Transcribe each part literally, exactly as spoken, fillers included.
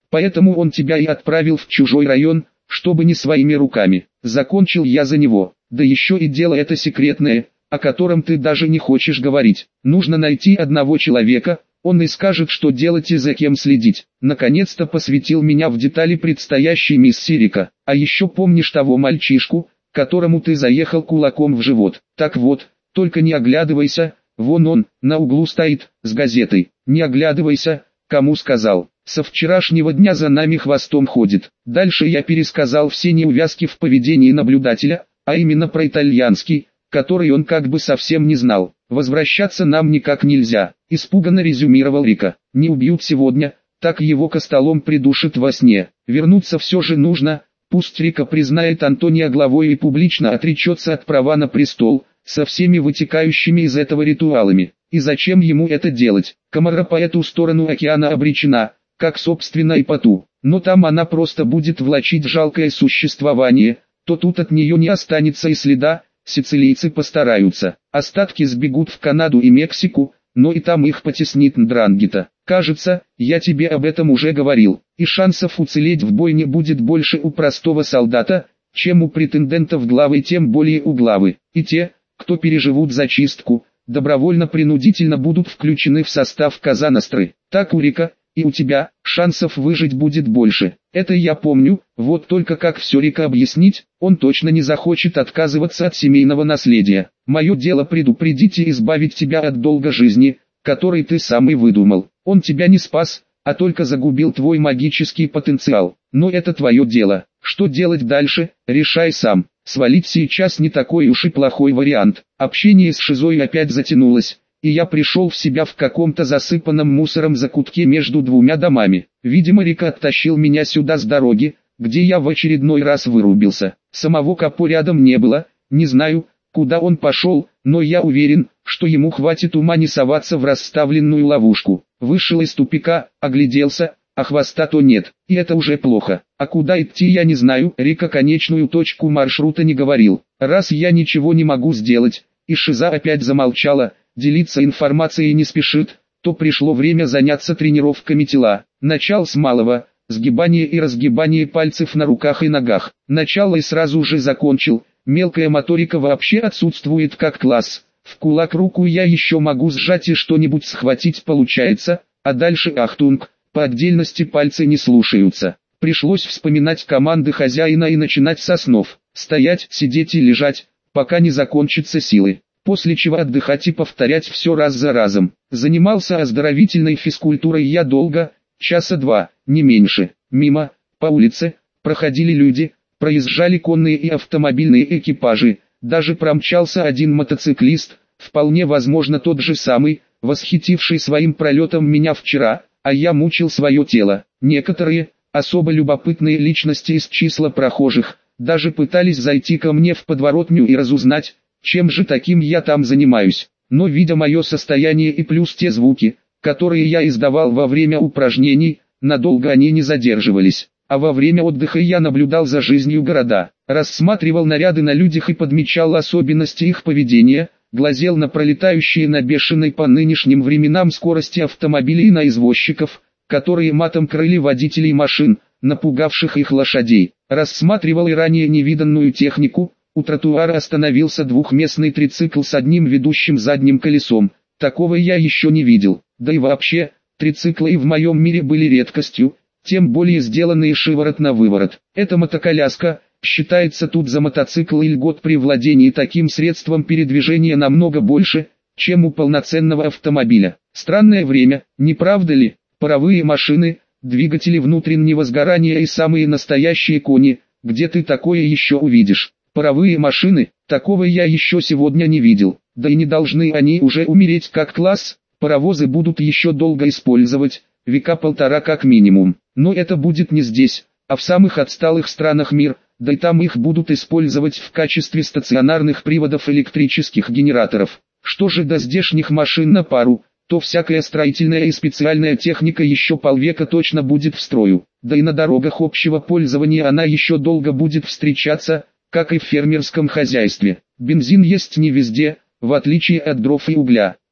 Поэтому он тебя и отправил в чужой район, чтобы не своими руками. Закончил я за него. Да еще и дело это секретное, о котором ты даже не хочешь говорить. Нужно найти одного человека, он и скажет, что делать и за кем следить. Наконец-то посвятил меня в детали предстоящей миссии Рика. А еще помнишь того мальчишку, которому ты заехал кулаком в живот? Так вот, только не оглядывайся, вон он, на углу стоит, с газетой. Не оглядывайся, кому сказал. Со вчерашнего дня за нами хвостом ходит. Дальше я пересказал все неувязки в поведении наблюдателя, а именно про итальянский, который он как бы совсем не знал. Возвращаться нам никак нельзя, испуганно резюмировал Рика. Не убьют сегодня, так его костолом придушат во сне. Вернуться все же нужно, пусть Рика признает Антония главой и публично отречется от права на престол, со всеми вытекающими из этого ритуалами. И зачем ему это делать? Камара по эту сторону океана обречена, как собственно и по ту. Но там она просто будет влачить жалкое существование, то тут от нее не останется и следа. Сицилийцы постараются. Остатки сбегут в Канаду и Мексику, но и там их потеснит Ндрангита. Кажется, я тебе об этом уже говорил. И шансов уцелеть в бойне будет больше у простого солдата, чем у претендентов главы, тем более у главы. И те, кто переживут зачистку, добровольно-принудительно будут включены в состав Коза-Ностры. Так у Рика, и у тебя, шансов выжить будет больше. Это я помню, вот только как все Рика объяснить, он точно не захочет отказываться от семейного наследия. Мое дело предупредить и избавить тебя от долга жизни, который ты сам и выдумал. Он тебя не спас, а только загубил твой магический потенциал. Но это твое дело. Что делать дальше, решай сам. Свалить сейчас не такой уж и плохой вариант. Общение с Шизой опять затянулось, и я пришел в себя в каком-то засыпанном мусором закутке между двумя домами. Видимо, Рика оттащил меня сюда с дороги, где я в очередной раз вырубился. Самого Капо рядом не было, не знаю, куда он пошел, но я уверен, что ему хватит ума не соваться в расставленную ловушку. Вышел из тупика, огляделся, а хвоста то нет, и это уже плохо. А куда идти я не знаю, Рика конечную точку маршрута не говорил. Раз я ничего не могу сделать, и Шиза опять замолчала, делиться информацией не спешит, то пришло время заняться тренировками тела. Начал с малого, сгибание и разгибание пальцев на руках и ногах. Начало и сразу же закончил, мелкая моторика вообще отсутствует как класс. В кулак руку я еще могу сжать и что-нибудь схватить получается, а дальше ахтунг, по отдельности пальцы не слушаются. Пришлось вспоминать команды хозяина и начинать со снов. Стоять, сидеть и лежать, пока не закончатся силы. После чего отдыхать и повторять все раз за разом. Занимался оздоровительной физкультурой я долго, часа два, не меньше. Мимо, по улице, проходили люди, проезжали конные и автомобильные экипажи, даже промчался один мотоциклист, вполне возможно тот же самый, восхитивший своим пролетом меня вчера, а я мучил свое тело. Некоторые, особо любопытные личности из числа прохожих, даже пытались зайти ко мне в подворотню и разузнать, чем же таким я там занимаюсь. Но видя мое состояние и плюс те звуки, которые я издавал во время упражнений, надолго они не задерживались. А во время отдыха я наблюдал за жизнью города, рассматривал наряды на людях и подмечал особенности их поведения, глазел на пролетающие на бешеной по нынешним временам скорости автомобилей и на извозчиков, которые матом крыли водителей машин, напугавших их лошадей. Рассматривал и ранее невиданную технику. У тротуара остановился двухместный трицикл с одним ведущим задним колесом. Такого я еще не видел. Да и вообще, трициклы и в моем мире были редкостью, тем более сделанные шиворот на выворот. Эта мотоколяска считается тут за мотоцикл, и льгот при владении таким средством передвижения намного больше, чем у полноценного автомобиля. Странное время, не правда ли? Паровые машины, двигатели внутреннего сгорания и самые настоящие кони, где ты такое еще увидишь? Паровые машины, такого я еще сегодня не видел, да и не должны они уже умереть как класс, паровозы будут еще долго использовать, века полтора как минимум. Но это будет не здесь, а в самых отсталых странах мира, да и там их будут использовать в качестве стационарных приводов электрических генераторов. Что же до здешних машин на пару, то всякая строительная и специальная техника еще полвека точно будет в строю, да и на дорогах общего пользования она еще долго будет встречаться, как и в фермерском хозяйстве. Бензин есть не везде, в отличие от дров и угля.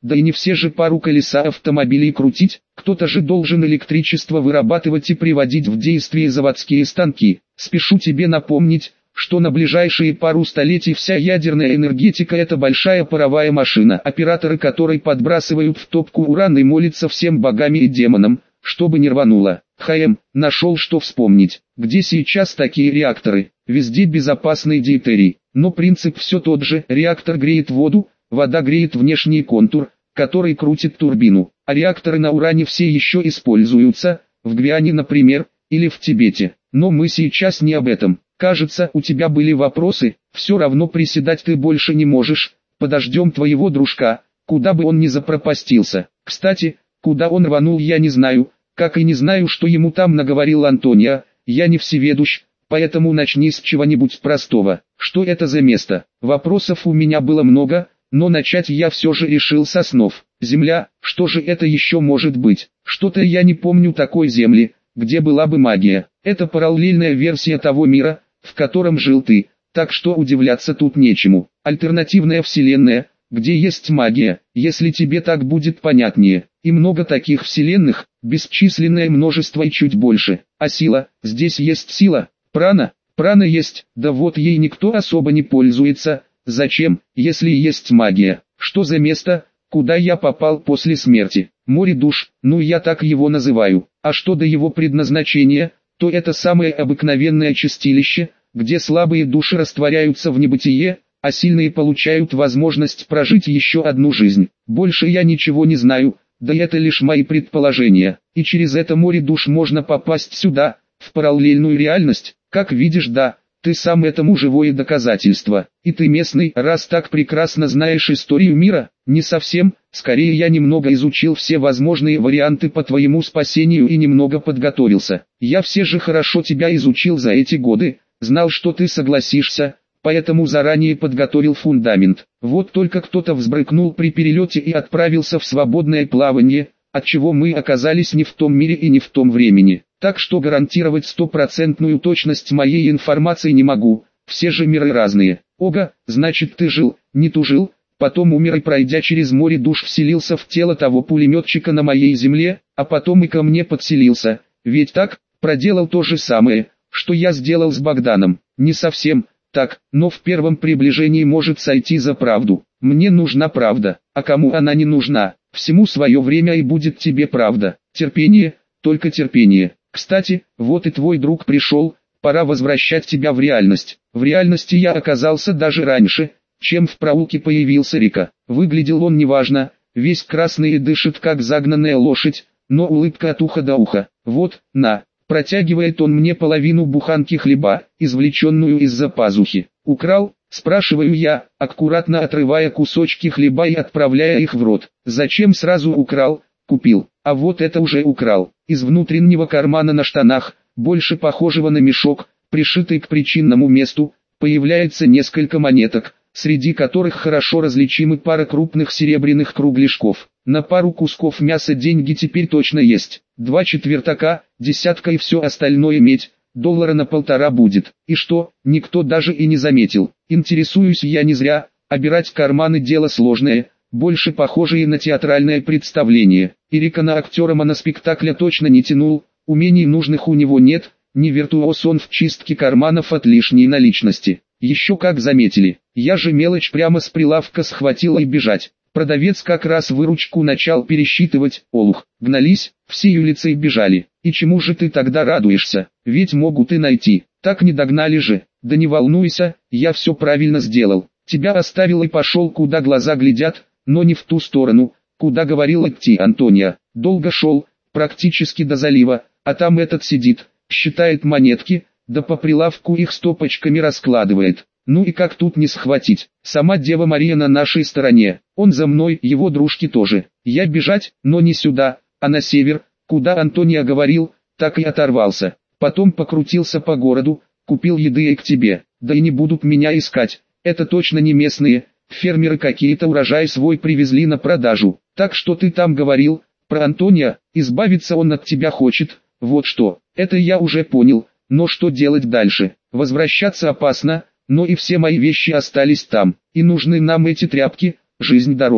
Да и не все же пару колеса автомобилей крутить, кто-то же должен электричество вырабатывать и приводить в действие заводские станки. Спешу тебе напомнить, что на ближайшие пару столетий вся ядерная энергетика – это большая паровая машина, операторы которой подбрасывают в топку уран и молятся всем богам и демонам, чтобы не рвануло. ХМ, нашел что вспомнить. Где сейчас такие реакторы? Везде безопасный дейтерий. Но принцип все тот же, реактор греет воду, вода греет внешний контур, который крутит турбину. А реакторы на уране все еще используются, в Гвиане, например, или в Тибете. Но мы сейчас не об этом. Кажется, у тебя были вопросы, все равно приседать ты больше не можешь. Подождем твоего дружка, куда бы он ни запропастился. Кстати, куда он рванул, я не знаю, как и не знаю, что ему там наговорил Антония. Я не всеведущ, поэтому начни с чего-нибудь простого. Что это за место? Вопросов у меня было много, но начать я все же решил со снов. Земля, что же это еще может быть? Что-то я не помню такой земли, где была бы магия. Это параллельная версия того мира, в котором жил ты, так что удивляться тут нечему. Альтернативная вселенная, где есть магия, если тебе так будет понятнее. И много таких вселенных, бесчисленное множество и чуть больше. А сила, здесь есть сила, прана, прана есть, да вот ей никто особо не пользуется. Зачем, если есть магия? Что за место, куда я попал после смерти? Море душ, ну я так его называю. А что до его предназначения, то это самое обыкновенное чистилище, где слабые души растворяются в небытие, а сильные получают возможность прожить еще одну жизнь. Больше я ничего не знаю, да это лишь мои предположения. И через это море душ можно попасть сюда, в параллельную реальность, как видишь, да. Ты сам этому живое доказательство. И ты местный, раз так прекрасно знаешь историю мира? Не совсем, скорее я немного изучил все возможные варианты по твоему спасению и немного подготовился. Я все же хорошо тебя изучил за эти годы, знал, что ты согласишься, поэтому заранее подготовил фундамент. Вот только кто-то взбрыкнул при перелете и отправился в свободное плавание, отчего мы оказались не в том мире и не в том времени. Так что гарантировать стопроцентную точность моей информации не могу, все же миры разные. Ого, значит ты жил, не тужил, потом умер и пройдя через море душ вселился в тело того пулеметчика на моей земле, а потом и ко мне подселился, ведь так, проделал то же самое, что я сделал с Богданом. Не совсем так, но в первом приближении может сойти за правду. Мне нужна правда, а кому она не нужна? Всему свое время и будет тебе правда. Терпение, только терпение. Кстати, вот и твой друг пришел, пора возвращать тебя в реальность. В реальности я оказался даже раньше, чем в проулке появился Рика. Выглядел он неважно, весь красный и дышит как загнанная лошадь, но улыбка от уха до уха. Вот, на, протягивает он мне половину буханки хлеба, извлеченную из-за пазухи. Украл? Спрашиваю я, аккуратно отрывая кусочки хлеба и отправляя их в рот. Зачем сразу украл? Купил. А вот это уже украл. Из внутреннего кармана на штанах, больше похожего на мешок, пришитый к причинному месту, появляется несколько монеток, среди которых хорошо различимы пара крупных серебряных кругляшков. На пару кусков мяса деньги теперь точно есть. Два четвертака, десятка и все остальное медь. Доллара на полтора будет. И что, никто даже и не заметил. Интересуюсь я не зря, обирать карманы дело сложное, больше похожее на театральное представление. И Рика на актера моноспектакля точно не тянул, умений нужных у него нет, не виртуоз он в чистке карманов от лишней наличности. Еще как заметили, я же мелочь прямо с прилавка схватила и бежать. Продавец как раз выручку начал пересчитывать, олух, гнались, всей улицей бежали. И чему же ты тогда радуешься, ведь могут и найти, так не догнали же. Да не волнуйся, я все правильно сделал, тебя оставил и пошел куда глаза глядят, но не в ту сторону, куда говорил идти Антония. Долго шел, практически до залива, а там этот сидит, считает монетки, да по прилавку их стопочками раскладывает. Ну и как тут не схватить? Сама Дева Мария на нашей стороне, он за мной, его дружки тоже. Я бежать, но не сюда, а на север, куда Антония говорил, так и оторвался. Потом покрутился по городу, купил еды и к тебе. Да и не будут меня искать, это точно не местные, фермеры какие-то урожай свой привезли на продажу. Так что ты там говорил, про Антония, избавиться он от тебя хочет, вот что. Это я уже понял, но что делать дальше? Возвращаться опасно. Но и все мои вещи остались там, и нужны нам эти тряпки, жизнь дороже.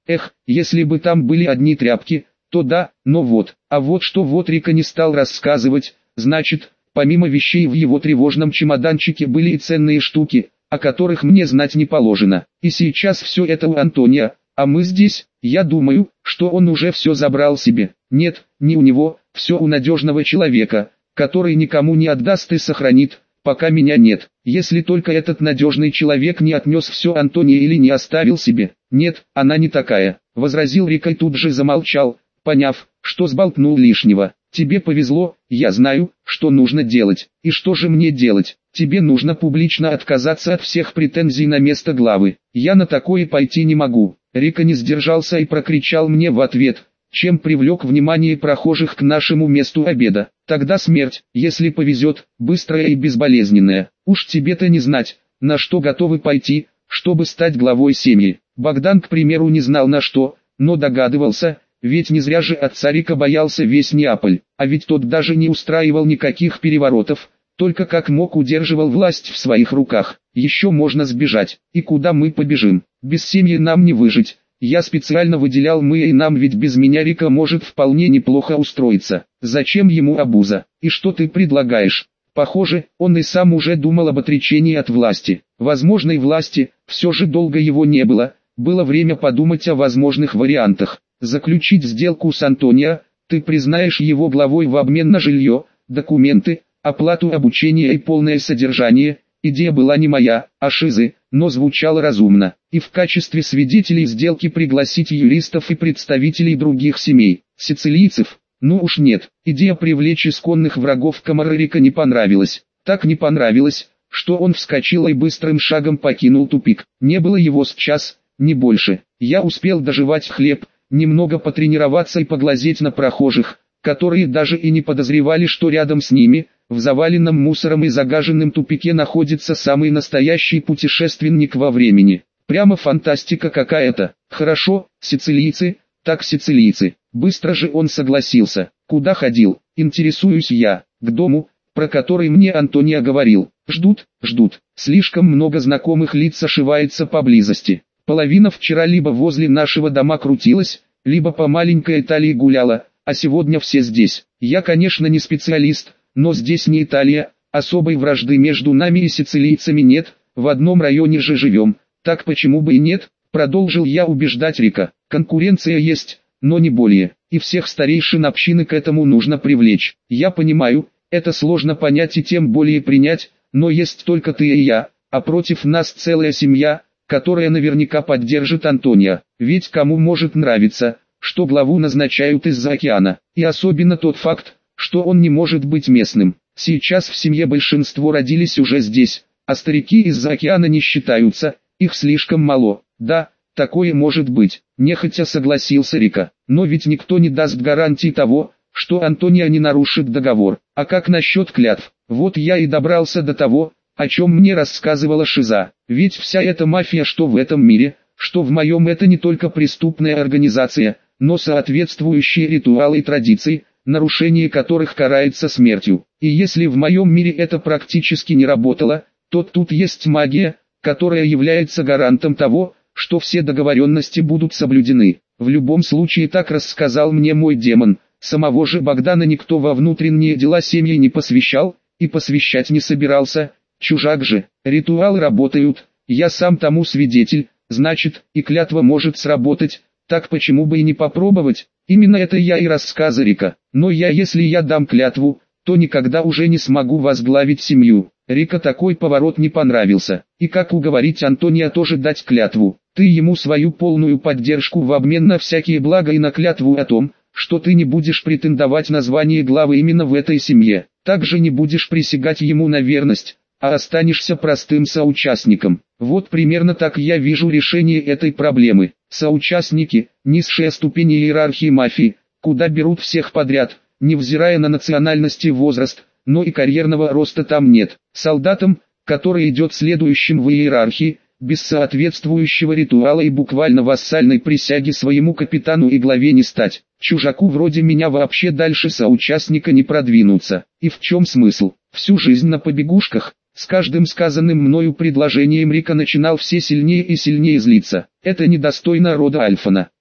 Эх, если бы там были одни тряпки, то да, но вот, а вот что вот Рика не стал рассказывать, значит, помимо вещей в его тревожном чемоданчике были и ценные штуки, о которых мне знать не положено. И сейчас все это у Антония, а мы здесь, я думаю, что он уже все забрал себе. Нет, не у него, все у надежного человека, который никому не отдаст и сохранит, пока меня нет. Если только этот надежный человек не отнес все Антония или не оставил себе. Нет, она не такая, возразил Рика и тут же замолчал, поняв, что сболтнул лишнего. Тебе повезло, я знаю, что нужно делать. И что же мне делать? Тебе нужно публично отказаться от всех претензий на место главы. Я на такое пойти не могу. Рика не сдержался и прокричал мне в ответ, чем привлек внимание прохожих к нашему месту обеда. Тогда смерть, если повезет, быстрая и безболезненная. Уж тебе-то не знать, на что готовы пойти, чтобы стать главой семьи. Богдан, к примеру, не знал на что, но догадывался, ведь не зря же отца Рика боялся весь Неаполь, а ведь тот даже не устраивал никаких переворотов, только как мог удерживал власть в своих руках. Еще можно сбежать, и куда мы побежим? Без семьи нам не выжить. Я специально выделял мы, и нам ведь без меня Рика может вполне неплохо устроиться. Зачем ему обуза? И что ты предлагаешь? Похоже, он и сам уже думал об отречении от власти. Возможной власти, все же долго его не было, было время подумать о возможных вариантах. Заключить сделку с Антонио, ты признаешь его главой в обмен на жилье, документы, оплату обучения и полное содержание. Идея была не моя, а Шизы, но звучала разумно. И в качестве свидетелей сделки пригласить юристов и представителей других семей, сицилийцев. Ну уж нет, идея привлечь исконных врагов Каморры Рика не понравилась. Так не понравилось, что он вскочил и быстрым шагом покинул тупик. Не было его с час, не больше. Я успел дожевать хлеб, немного потренироваться и поглазеть на прохожих, которые даже и не подозревали, что рядом с ними, в заваленном мусором и загаженном тупике, находится самый настоящий путешественник во времени. Прямо фантастика какая-то. Хорошо, сицилийцы, так сицилийцы. Быстро же он согласился. Куда ходил? Интересуюсь я. К дому, про который мне Антонио говорил. Ждут, ждут. Слишком много знакомых лиц ошивается поблизости. Половина вчера либо возле нашего дома крутилась, либо по маленькой Италии гуляла, а сегодня все здесь. Я, конечно, не специалист, но здесь не Италия, особой вражды между нами и сицилийцами нет, в одном районе же живем, так почему бы и нет, продолжил я убеждать Рика. Конкуренция есть, но не более, и всех старейшин общины к этому нужно привлечь. Я понимаю, это сложно понять и тем более принять, но есть только ты и я, а против нас целая семья, которая наверняка поддержит Антонио. Ведь кому может нравиться, что главу назначают из-за океана, и особенно тот факт, что он не может быть местным. Сейчас в семье большинство родились уже здесь, а старики из-за океана не считаются, их слишком мало. Да, такое может быть, нехотя согласился Рика, но ведь никто не даст гарантии того, что Антонио не нарушит договор. А как насчет клятв? Вот я и добрался до того, о чем мне рассказывала Шиза. Ведь вся эта мафия, что в этом мире, что в моем, это не только преступная организация, но соответствующие ритуалы и традиции, нарушение которых карается смертью. И если в моем мире это практически не работало, то тут есть магия, которая является гарантом того, что все договоренности будут соблюдены. В любом случае, так рассказал мне мой демон. Самого же Богдана никто во внутренние дела семьи не посвящал, и посвящать не собирался. Чужак же, ритуалы работают, я сам тому свидетель, значит, и клятва может сработать, так почему бы и не попробовать? Именно это я и рассказ Рика. Но я, если я дам клятву, то никогда уже не смогу возглавить семью. Рика такой поворот не понравился. И как уговорить Антонио тоже дать клятву? Ты ему свою полную поддержку в обмен на всякие блага и на клятву о том, что ты не будешь претендовать на звание главы именно в этой семье. Также не будешь присягать ему на верность, а останешься простым соучастником. Вот примерно так я вижу решение этой проблемы. Соучастники – низшая ступень иерархии мафии, куда берут всех подряд, невзирая на национальность и возраст, но и карьерного роста там нет. Солдатам, который идет следующим в иерархии, без соответствующего ритуала и буквально вассальной присяги своему капитану и главе не стать. Чужаку вроде меня вообще дальше соучастника не продвинуться. И в чем смысл? Всю жизнь на побегушках. С каждым сказанным мною предложением Рика начинал все сильнее и сильнее злиться. Это недостойно рода Альфана.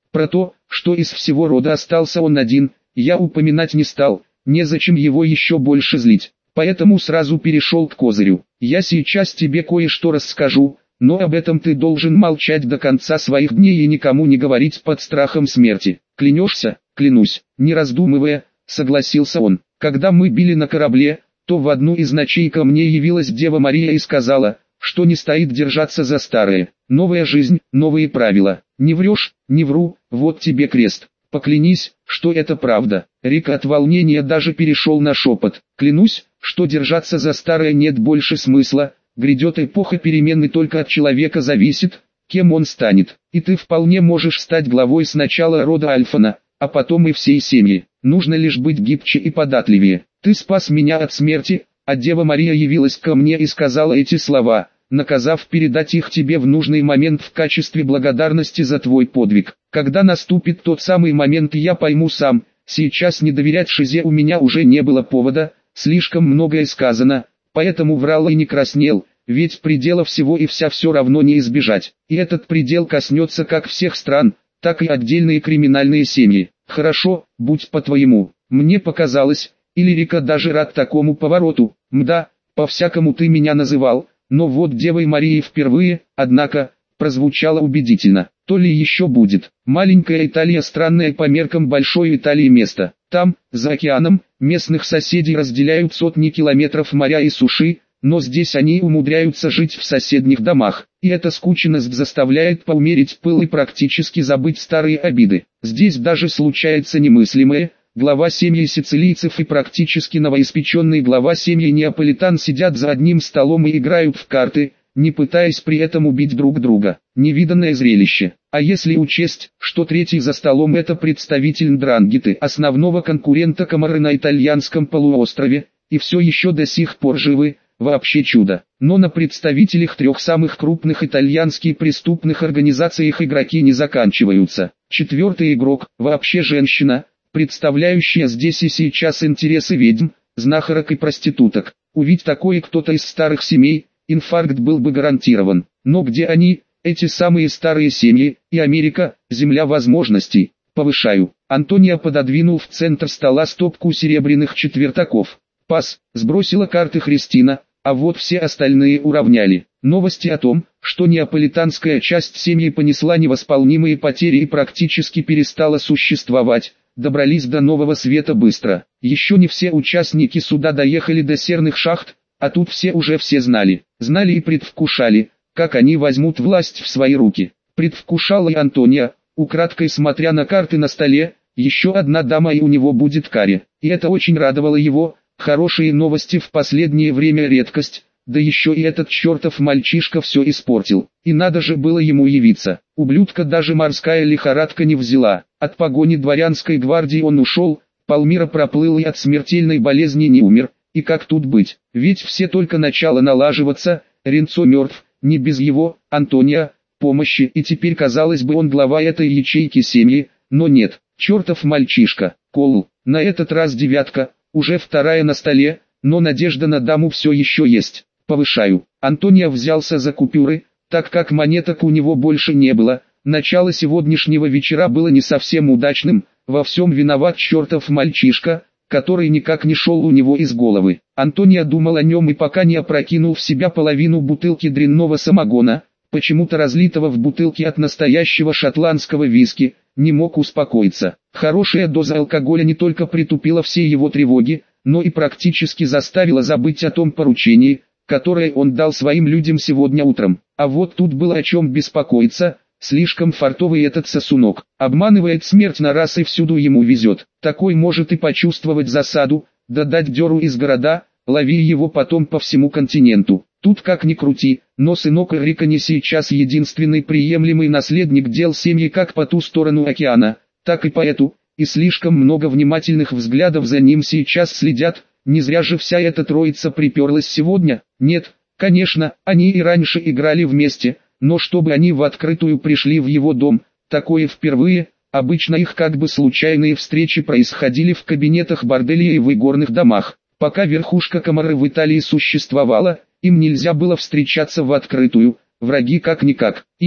Про то, что из всего рода остался он один, я упоминать не стал, незачем его еще больше злить. Поэтому сразу перешел к козырю. Я сейчас тебе кое-что расскажу, но об этом ты должен молчать до конца своих дней и никому не говорить под страхом смерти. Клянешься? Клянусь. Не раздумывая, согласился он. Когда мы били на корабле, то в одну из ночей ко мне явилась Дева Мария и сказала, что не стоит держаться за старое. Новая жизнь, новые правила. Не врешь? Не вру, вот тебе крест. Поклянись, что это правда. Рик от волнения даже перешел на шепот. Клянусь, что держаться за старое нет больше смысла. Грядет эпоха перемен, и только от человека зависит, кем он станет. И ты вполне можешь стать главой сначала рода Альфана, а потом и всей семьи. Нужно лишь быть гибче и податливее. Ты спас меня от смерти, а Дева Мария явилась ко мне и сказала эти слова, наказав передать их тебе в нужный момент в качестве благодарности за твой подвиг. Когда наступит тот самый момент, я пойму сам. Сейчас не доверять Шизе у меня уже не было повода, слишком многое сказано, поэтому врал и не краснел, ведь предела всего и вся все равно не избежать. И этот предел коснется как всех стран, так и отдельные криминальные семьи. Хорошо, будь по-твоему. Мне показалось, или Рика даже рад такому повороту. Мда, по-всякому ты меня называл, но вот Девой Марией впервые, однако, прозвучало убедительно. То ли еще будет. Маленькая Италия, странная по меркам большой Италии место. Там, за океаном, местных соседей разделяют сотни километров моря и суши, но здесь они умудряются жить в соседних домах. И эта скученность заставляет поумерить пыл и практически забыть старые обиды. Здесь даже случается немыслимое. Глава семьи сицилийцев и практически новоиспеченный глава семьи неаполитан сидят за одним столом и играют в карты, не пытаясь при этом убить друг друга. Невиданное зрелище. А если учесть, что третий за столом это представитель Ндрангиты, основного конкурента Каморры на итальянском полуострове, и все еще до сих пор живы, вообще чудо. Но на представителях трех самых крупных итальянских преступных организациях игроки не заканчиваются. Четвертый игрок, вообще женщина, представляющая здесь и сейчас интересы ведьм, знахарок и проституток. Увидь такое кто-то из старых семей, инфаркт был бы гарантирован. Но где они, эти самые старые семьи, и Америка, земля возможностей? Повышаю. Антония пододвинул в центр стола стопку серебряных четвертаков. Пас, сбросила карты Христина, а вот все остальные уравняли. Новости о том, что неаполитанская часть семьи понесла невосполнимые потери и практически перестала существовать, добрались до Нового Света быстро. Еще не все участники суда доехали до серных шахт, а тут все уже все знали. Знали и предвкушали, как они возьмут власть в свои руки. Предвкушала и Антония, украдкой смотря на карты на столе, еще одна дама и у него будет каре. И это очень радовало его. Хорошие новости в последнее время редкость, да еще и этот чертов мальчишка все испортил. И надо же было ему явиться. Ублюдка даже морская лихорадка не взяла. От погони дворянской гвардии он ушел, полмира проплыл и от смертельной болезни не умер. И как тут быть? Ведь все только начало налаживаться, Ренцо мертв, не без его, Антония, помощи. И теперь казалось бы он глава этой ячейки семьи, но нет, чертов мальчишка, Кол, на этот раз девятка. Уже вторая на столе, но надежда на даму все еще есть. Повышаю. Антония взялся за купюры, так как монеток у него больше не было. Начало сегодняшнего вечера было не совсем удачным, во всем виноват чертов мальчишка, который никак не шел у него из головы. Антония думал о нем и пока не опрокинул в себя половину бутылки дрянного самогона, почему-то разлитого в бутылке от настоящего шотландского виски, не мог успокоиться. Хорошая доза алкоголя не только притупила все его тревоги, но и практически заставила забыть о том поручении, которое он дал своим людям сегодня утром. А вот тут было о чем беспокоиться, слишком фартовый этот сосунок. Обманывает смерть на раз и всюду ему везет. Такой может и почувствовать засаду, да дать дёру из города, лови его потом по всему континенту. Тут как ни крути, но сынок Рика не сейчас единственный приемлемый наследник дел семьи как по ту сторону океана, так и по эту, и слишком много внимательных взглядов за ним сейчас следят, не зря же вся эта троица приперлась сегодня. Нет, конечно, они и раньше играли вместе, но чтобы они в открытую пришли в его дом, такое впервые. Обычно их как бы случайные встречи происходили в кабинетах борделей и в игорных домах. Пока верхушка Каморры в Италии существовала, им нельзя было встречаться в открытую, враги как-никак. И,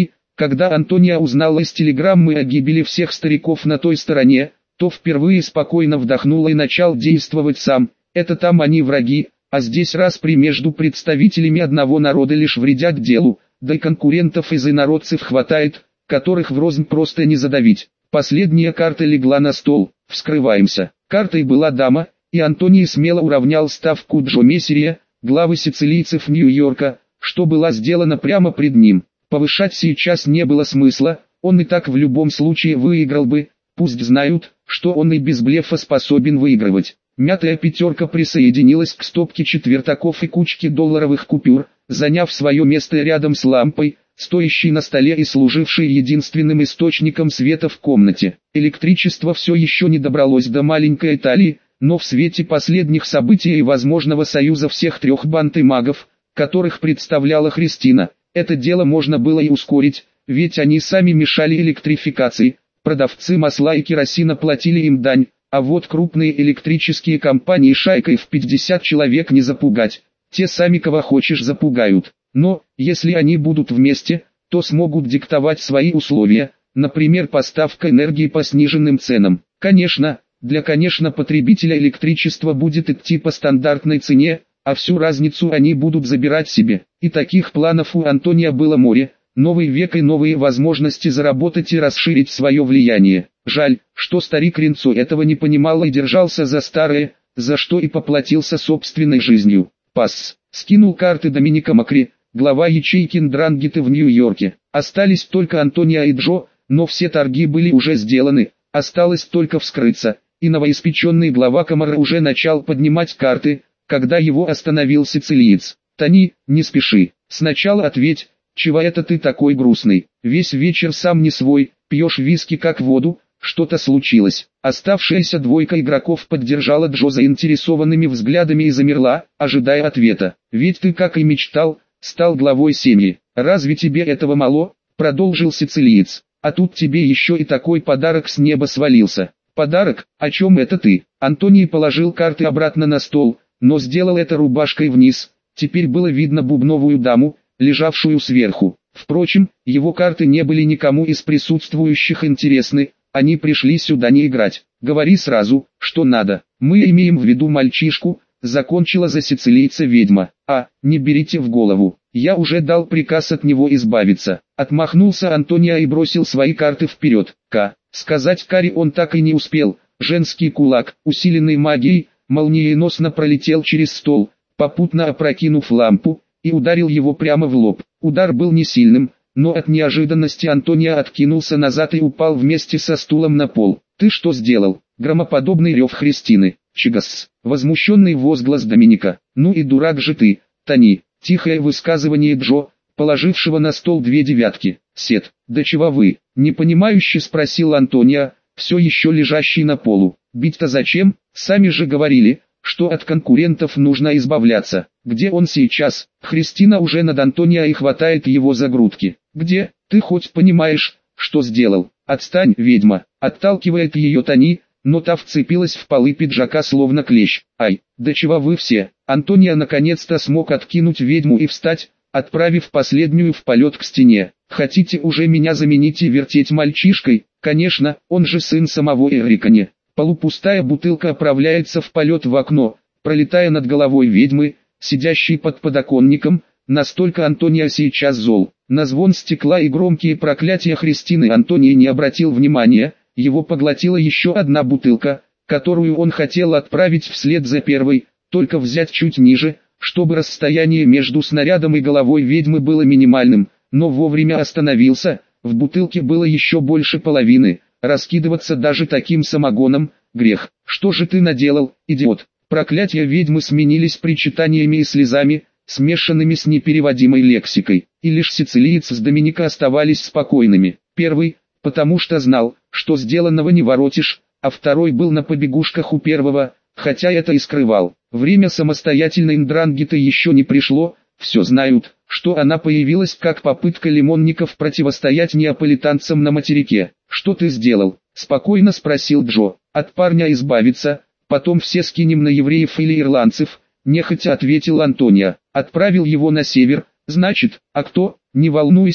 Когда Антония узнала из телеграммы о гибели всех стариков на той стороне, то впервые спокойно вдохнула и начал действовать сам. Это там они враги, а здесь распри между представителями одного народа лишь вредят делу, да и конкурентов из инородцев хватает, которых врознь просто не задавить. Последняя карта легла на стол, вскрываемся. Картой была дама, и Антоний смело уравнял ставку Джо Мессерия, главы сицилийцев Нью-Йорка, что было сделано прямо пред ним. Повышать сейчас не было смысла, он и так в любом случае выиграл бы, пусть знают, что он и без блефа способен выигрывать. Мятая пятерка присоединилась к стопке четвертаков и кучке долларовых купюр, заняв свое место рядом с лампой, стоящей на столе и служившей единственным источником света в комнате. Электричество все еще не добралось до маленькой Италии, но в свете последних событий и возможного союза всех трех банд и магов, которых представляла Христина, это дело можно было и ускорить, ведь они сами мешали электрификации, продавцы масла и керосина платили им дань, а вот крупные электрические компании шайкой в пятьдесят человек не запугать, те сами кого хочешь запугают. Но, если они будут вместе, то смогут диктовать свои условия, например поставка энергии по сниженным ценам. Конечно, для конечно потребителя электричество будет идти по стандартной цене, а всю разницу они будут забирать себе. И таких планов у Антония было море, новый век и новые возможности заработать и расширить свое влияние. Жаль, что старик Ренцо этого не понимал и держался за старое, за что и поплатился собственной жизнью. Пасс. Скинул карты Доминика Макри, глава ячейки Ндрангеты в Нью-Йорке. Остались только Антония и Джо, но все торги были уже сделаны, осталось только вскрыться, и новоиспеченный глава Камары уже начал поднимать карты, когда его остановил сицилиец. «Тони, не спеши, сначала ответь, чего это ты такой грустный? Весь вечер сам не свой, пьешь виски как воду, что-то случилось». Оставшаяся двойка игроков поддержала Джо заинтересованными взглядами и замерла, ожидая ответа. «Ведь ты, как и мечтал, стал главой семьи. Разве тебе этого мало?» — продолжил сицилиец. «А тут тебе еще и такой подарок с неба свалился». «Подарок? О чем это ты?» Антоний положил карты обратно на стол, но сделал это рубашкой вниз. Теперь было видно бубновую даму, лежавшую сверху. Впрочем, его карты не были никому из присутствующих интересны, они пришли сюда не играть. «Говори сразу, что надо. Мы имеем в виду мальчишку», — закончила за сицилийца ведьма. «А, не берите в голову, я уже дал приказ от него избавиться». Отмахнулся Антония и бросил свои карты вперед. К. Сказать Кари он так и не успел. Женский кулак, усиленный магией, молниеносно пролетел через стол, попутно опрокинув лампу, и ударил его прямо в лоб. Удар был не сильным, но от неожиданности Антония откинулся назад и упал вместе со стулом на пол. «Ты что сделал?» Громоподобный рев Христины. «Чигас!» Возмущенный возглас Доминика. «Ну и дурак же ты, Тони!» Тихое высказывание Джо, положившего на стол две девятки. «Сет, да чего вы?» Непонимающе спросил Антония, все еще лежащий на полу. «Бить-то зачем? Сами же говорили, что от конкурентов нужно избавляться. Где он сейчас?» Христина уже над Антония и хватает его за грудки. «Где? Ты хоть понимаешь, что сделал?» «Отстань, ведьма!» Отталкивает ее Тони, но та вцепилась в полы пиджака словно клещ. «Ай, да чего вы все?» Антония наконец-то смог откинуть ведьму и встать, отправив последнюю в полет к стене. «Хотите уже меня заменить и вертеть мальчишкой?» «Конечно, он же сын самого Эрикони». Полупустая бутылка отправляется в полет в окно, пролетая над головой ведьмы, сидящей под подоконником. Настолько Антония сейчас зол. На звон стекла и громкие проклятия Христины Антоний не обратил внимания, его поглотила еще одна бутылка, которую он хотел отправить вслед за первой, только взять чуть ниже, чтобы расстояние между снарядом и головой ведьмы было минимальным, но вовремя остановился, в бутылке было еще больше половины, раскидываться даже таким самогоном – грех. «Что же ты наделал, идиот?» Проклятия ведьмы сменились причитаниями и слезами, смешанными с непереводимой лексикой, и лишь сицилиец с Доминика оставались спокойными. Первый, потому что знал, что сделанного не воротишь, а второй был на побегушках у первого, хотя это и скрывал. Время самостоятельной Ндрангеты еще не пришло, все знают, что она появилась как попытка лимонников противостоять неаполитанцам на материке. «Что ты сделал?» – спокойно спросил Джо. «От парня избавиться, потом все скинем на евреев или ирландцев», – нехотя ответил Антония. «Отправил его на север, значит, а кто?» «Не волнуйся», –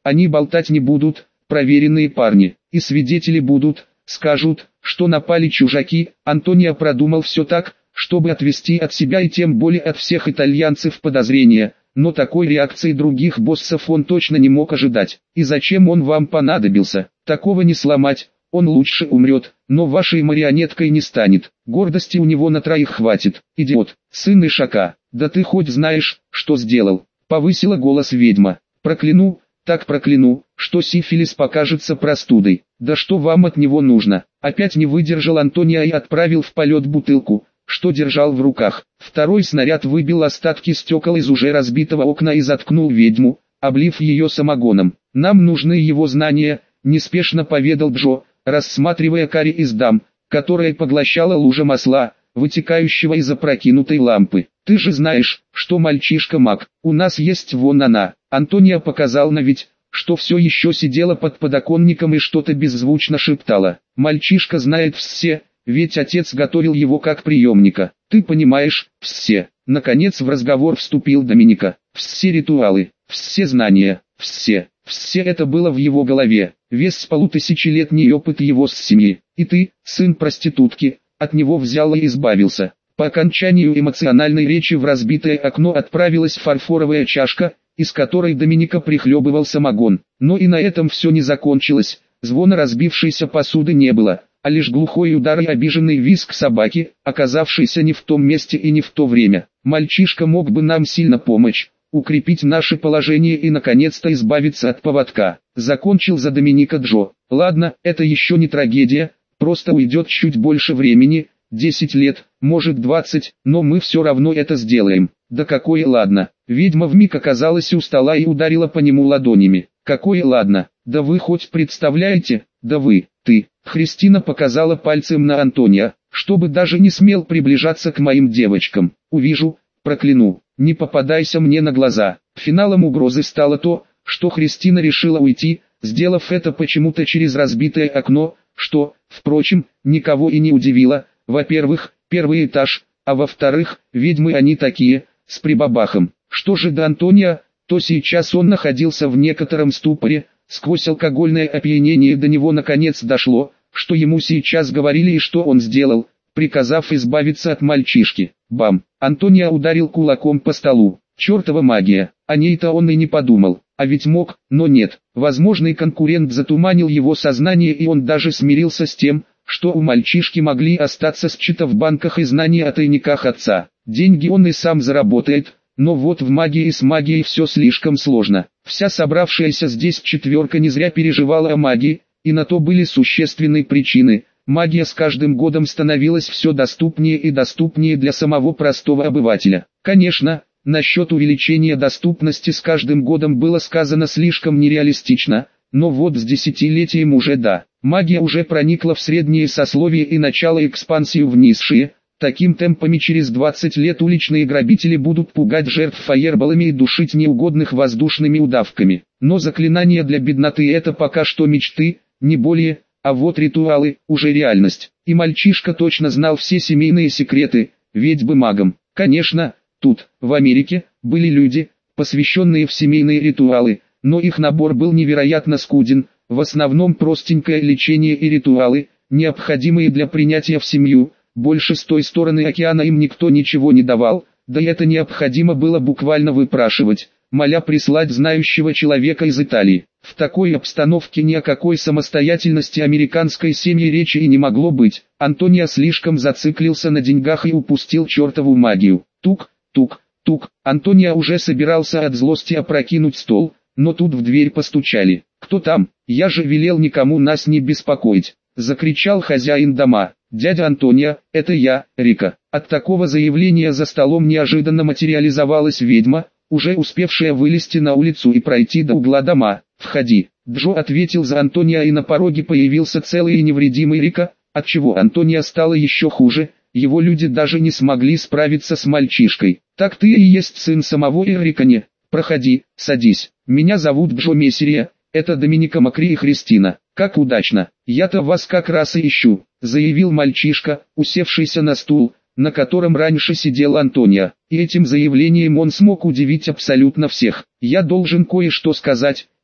Они болтать не будут, проверенные парни, и свидетели будут, скажут, что напали чужаки. Антонио продумал все так, чтобы отвести от себя и тем более от всех итальянцев подозрения, но такой реакции других боссов он точно не мог ожидать. И зачем он вам понадобился? Такого не сломать, он лучше умрет, но вашей марионеткой не станет. Гордости у него на троих хватит. Идиот, сын Ишака, да ты хоть знаешь, что сделал? Повысила голос ведьма. Прокляну, так прокляну, что сифилис покажется простудой. Да что вам от него нужно? Опять не выдержал Антонио и отправил в полет бутылку, что держал в руках. Второй снаряд выбил остатки стекол из уже разбитого окна и заткнул ведьму, облив ее самогоном. Нам нужны его знания, неспешно поведал Джо, рассматривая карри из дам, которая поглощала лужа масла, вытекающего из опрокинутой лампы. Ты же знаешь, что мальчишка маг, у нас есть вон она. Антонио показал на ведь, что все еще сидела под подоконником и что-то беззвучно шептала. Мальчишка знает все, ведь отец готовил его как приемника. Ты понимаешь, все. Наконец в разговор вступил Доминика. Все ритуалы, все знания, все, все это было в его голове. Весь полутысячелетний опыт его с семьи. И ты, сын проститутки, от него взял и избавился. По окончанию эмоциональной речи в разбитое окно отправилась фарфоровая чашка, из которой Доминика прихлебывал самогон. Но и на этом все не закончилось. Звона разбившейся посуды не было, а лишь глухой удар и обиженный визг собаки, оказавшийся не в том месте и не в то время. Мальчишка мог бы нам сильно помочь, укрепить наше положение и наконец-то избавиться от поводка. Закончил за Доминика Джо. Ладно, это еще не трагедия, просто уйдет чуть больше времени, десять лет, может двадцать, но мы все равно это сделаем. Да какое ладно. Ведьма вмиг оказалась у стола и ударила по нему ладонями. Какое ладно, да вы хоть представляете, да вы, ты. Христина показала пальцем на Антонио, чтобы даже не смел приближаться к моим девочкам. Увижу, прокляну, не попадайся мне на глаза. Финалом угрозы стало то, что Христина решила уйти, сделав это почему-то через разбитое окно, что, впрочем, никого и не удивило. Во-первых, первый этаж, а во-вторых, ведьмы они такие, с прибабахом. Что же до Антонио, то сейчас он находился в некотором ступоре, сквозь алкогольное опьянение до него наконец дошло, что ему сейчас говорили и что он сделал, приказав избавиться от мальчишки. Бам! Антонио ударил кулаком по столу. Чертова магия, о ней-то он и не подумал, а ведь мог, но нет. Возможный конкурент затуманил его сознание и он даже смирился с тем, что у мальчишки могли остаться счета в банках и знания о тайниках отца. Деньги он и сам заработает, но вот в магии и с магией все слишком сложно. Вся собравшаяся здесь четверка не зря переживала о магии, и на то были существенные причины. Магия с каждым годом становилась все доступнее и доступнее для самого простого обывателя. Конечно, насчет увеличения доступности с каждым годом было сказано слишком нереалистично, но вот с десятилетием уже да. Магия уже проникла в средние сословия и начала экспансию в низшие. Таким темпами через двадцать лет уличные грабители будут пугать жертв фаерболами и душить неугодных воздушными удавками. Но заклинания для бедноты это пока что мечты, не более, а вот ритуалы уже реальность. И мальчишка точно знал все семейные секреты, ведь бы магом. Конечно, тут, в Америке, были люди, посвященные в семейные ритуалы, но их набор был невероятно скуден, в основном простенькое лечение и ритуалы, необходимые для принятия в семью. Больше с той стороны океана им никто ничего не давал, да и это необходимо было буквально выпрашивать, моля прислать знающего человека из Италии. В такой обстановке ни о какой самостоятельности американской семьи речи и не могло быть. Антонио слишком зациклился на деньгах и упустил чертову магию. Тук, тук, тук. Антонио уже собирался от злости опрокинуть стол, но тут в дверь постучали. «Кто там? Я же велел никому нас не беспокоить!» — закричал хозяин дома. «Дядя Антонио, это я, Рика». От такого заявления за столом неожиданно материализовалась ведьма, уже успевшая вылезти на улицу и пройти до угла дома. «Входи». Джо ответил за Антонио и на пороге появился целый и невредимый Рика, отчего Антонио стало еще хуже, его люди даже не смогли справиться с мальчишкой. «Так ты и есть сын самого Эрикане. Проходи, садись. Меня зовут Джо Мессерия, это Доминика Макри и Христина. Как удачно, я-то вас как раз и ищу», — заявил мальчишка, усевшийся на стул, на котором раньше сидел Антонио. И этим заявлением он смог удивить абсолютно всех. «Я должен кое-что сказать,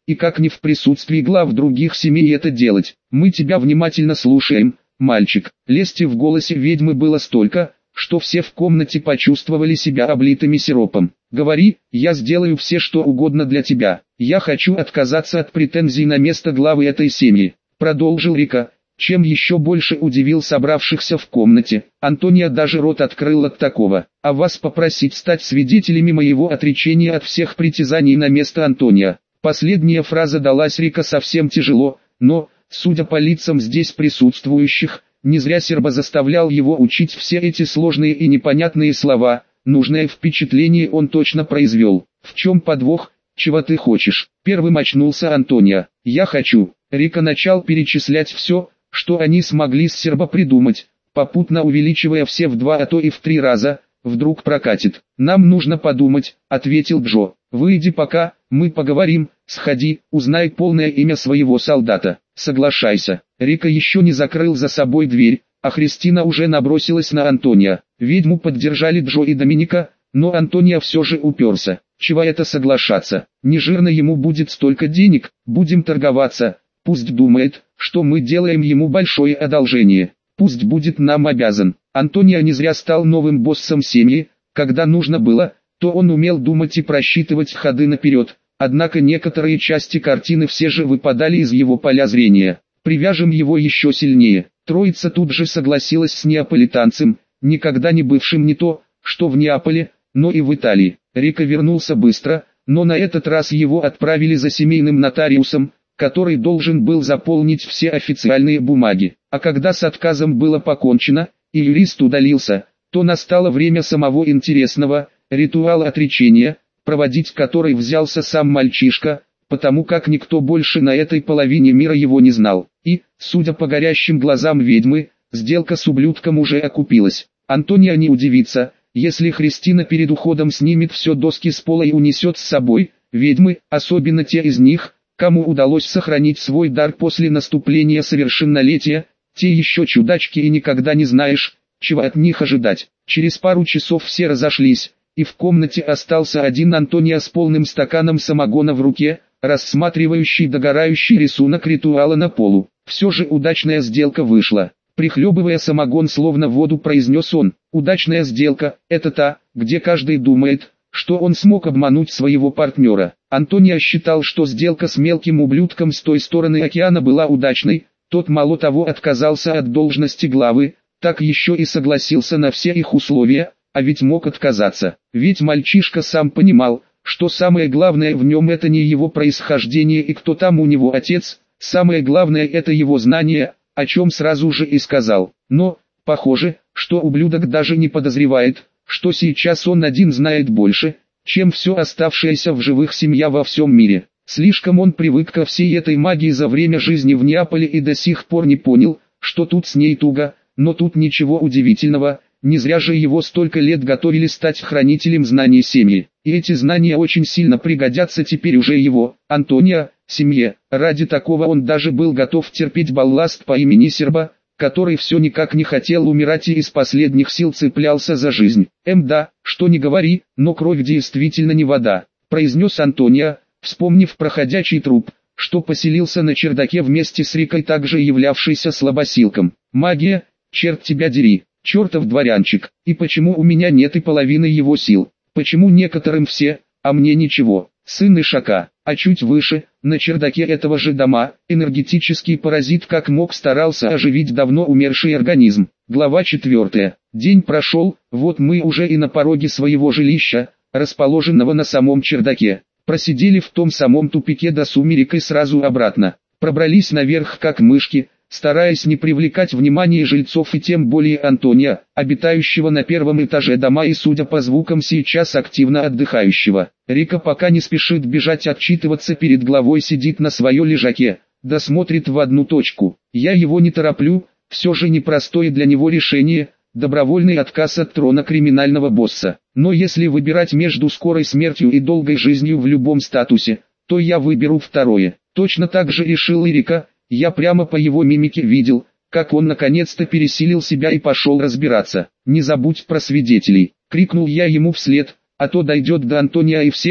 и как не в присутствии глав других семей это делать. Мы тебя внимательно слушаем, мальчик. Лести в голосе ведьмы было столько, что все в комнате почувствовали себя облитыми сиропом. Говори, я сделаю все что угодно для тебя. Я хочу отказаться от претензий на место главы этой семьи, продолжил Рика, чем еще больше удивил собравшихся в комнате. Антония даже рот открыл от такого. А вас попросить стать свидетелями моего отречения от всех притязаний на место Антония. Последняя фраза далась Рика совсем тяжело, но, судя по лицам здесь присутствующих, не зря Серба заставлял его учить все эти сложные и непонятные слова. Нужное впечатление он точно произвел. В чем подвох? Чего ты хочешь? Первым очнулся Антония. Я хочу. Рика начал перечислять все, что они смогли с Серба придумать, попутно увеличивая все в два, а то и в три раза. Вдруг прокатит. Нам нужно подумать, ответил Джо. Выйди пока, мы поговорим. Сходи, узнай полное имя своего солдата. Соглашайся. Рика еще не закрыл за собой дверь, а Христина уже набросилась на Антония. Ведьму поддержали Джо и Доминика, но Антония все же уперся. Чего это соглашаться? Не жирно ему будет столько денег, будем торговаться. Пусть думает, что мы делаем ему большое одолжение. Пусть будет нам обязан. Антония не зря стал новым боссом семьи. Когда нужно было, то он умел думать и просчитывать ходы наперед. Однако некоторые части картины все же выпадали из его поля зрения. Привяжем его еще сильнее. Троица тут же согласилась с неаполитанцем, никогда не бывшим не то, что в Неаполе, но и в Италии. Рика вернулся быстро, но на этот раз его отправили за семейным нотариусом, который должен был заполнить все официальные бумаги. А когда с отказом было покончено, и юрист удалился, то настало время самого интересного, ритуала отречения, проводить который взялся сам мальчишка, потому как никто больше на этой половине мира его не знал. И, судя по горящим глазам ведьмы, сделка с ублюдком уже окупилась. Антония не удивится, если Христина перед уходом снимет все доски с пола и унесет с собой. Ведьмы, особенно те из них, кому удалось сохранить свой дар после наступления совершеннолетия, те еще чудачки и никогда не знаешь, чего от них ожидать. Через пару часов все разошлись, и в комнате остался один Антония с полным стаканом самогона в руке, рассматривающий догорающий рисунок ритуала на полу. Все же удачная сделка вышла. Прихлебывая самогон словно воду, произнес он: удачная сделка – это та, где каждый думает, что он смог обмануть своего партнера. Антония считал, что сделка с мелким ублюдком с той стороны океана была удачной. Тот мало того отказался от должности главы, так еще и согласился на все их условия, а ведь мог отказаться. Ведь мальчишка сам понимал, что самое главное в нем это не его происхождение и кто там у него отец, самое главное это его знание, о чем сразу же и сказал. Но, похоже, что ублюдок даже не подозревает, что сейчас он один знает больше, чем все оставшаяся в живых семья во всем мире. Слишком он привык ко всей этой магии за время жизни в Неаполе и до сих пор не понял, что тут с ней туго, но тут ничего удивительного, не зря же его столько лет готовили стать хранителем знаний семьи. И эти знания очень сильно пригодятся теперь уже его, Антония, семье. Ради такого он даже был готов терпеть балласт по имени Серба, который все никак не хотел умирать и из последних сил цеплялся за жизнь. Эм да, что не говори, но кровь действительно не вода, произнес Антония, вспомнив проходячий труп, что поселился на чердаке вместе с Рикой, также являвшийся слабосилком. Магия, черт тебя дери, чертов дворянчик, и почему у меня нет и половины его сил, почему некоторым все, а мне ничего. Сын Ишака, а чуть выше, на чердаке этого же дома, энергетический паразит как мог старался оживить давно умерший организм. Глава четвертая. День прошел, вот мы уже и на пороге своего жилища, расположенного на самом чердаке. Просидели в том самом тупике до сумерек и сразу обратно. Пробрались наверх как мышки, стараясь не привлекать внимание жильцов и тем более Антония, обитающего на первом этаже дома и, судя по звукам, сейчас активно отдыхающего. Рика пока не спешит бежать отчитываться перед главой, сидит на своё лежаке, да смотрит в одну точку. Я его не тороплю, все же непростое для него решение, добровольный отказ от трона криминального босса. Но если выбирать между скорой смертью и долгой жизнью в любом статусе, то я выберу второе. Точно так же решил и Рика. Я прямо по его мимике видел, как он наконец-то пересилил себя и пошел разбираться. «Не забудь про свидетелей!» — крикнул я ему вслед, а то дойдет до Антония и все,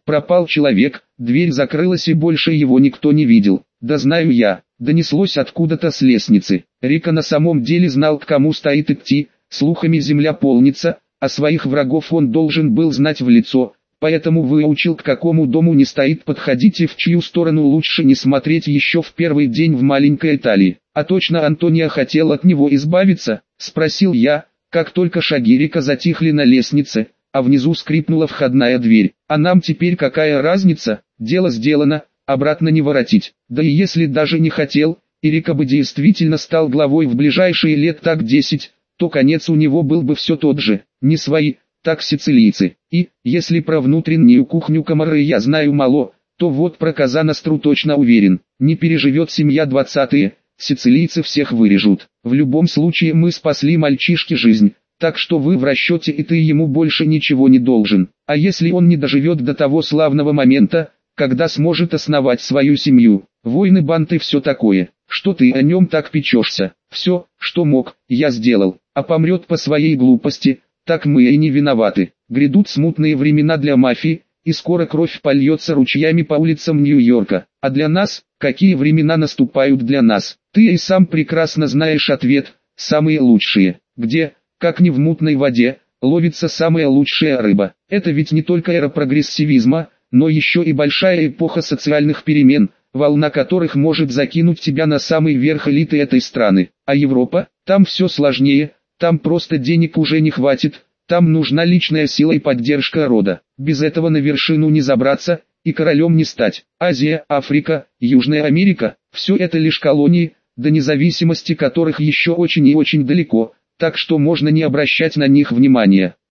Пропал человек, дверь закрылась и больше его никто не видел. Да знаю я, донеслось откуда-то с лестницы. Рика на самом деле знал, к кому стоит идти, слухами земля полнится, а своих врагов он должен был знать в лицо, поэтому выучил, к какому дому не стоит подходить и в чью сторону лучше не смотреть еще в первый день в маленькой Италии. А точно Антония хотел от него избавиться, спросил я, как только шаги Рика затихли на лестнице, а внизу скрипнула входная дверь. А нам теперь какая разница, дело сделано, обратно не воротить. Да и если даже не хотел, и Рика бы действительно стал главой в ближайшие лет так десять, то конец у него был бы все тот же, не свои, так сицилийцы. И, если про внутреннюю кухню Коморы я знаю мало, то вот про Казаностру точно уверен, не переживет семья двадцатые, сицилийцы всех вырежут. В любом случае мы спасли мальчишке жизнь, так что вы в расчете и ты ему больше ничего не должен. А если он не доживет до того славного момента, когда сможет основать свою семью, войны, банты, все такое, что ты о нем так печешься? Все, что мог, я сделал, а помрет по своей глупости, так мы и не виноваты. Грядут смутные времена для мафии, и скоро кровь польется ручьями по улицам Нью-Йорка. А для нас, какие времена наступают для нас? Ты и сам прекрасно знаешь ответ, самые лучшие. Где, как не в мутной воде, ловится самая лучшая рыба. Это ведь не только эра прогрессивизма, но еще и большая эпоха социальных перемен, волна которых может закинуть тебя на самый верх элиты этой страны. А Европа? Там все сложнее, там просто денег уже не хватит, там нужна личная сила и поддержка рода. Без этого на вершину не забраться, и королем не стать. Азия, Африка, Южная Америка – все это лишь колонии, до независимости которых еще очень и очень далеко, так что можно не обращать на них внимания.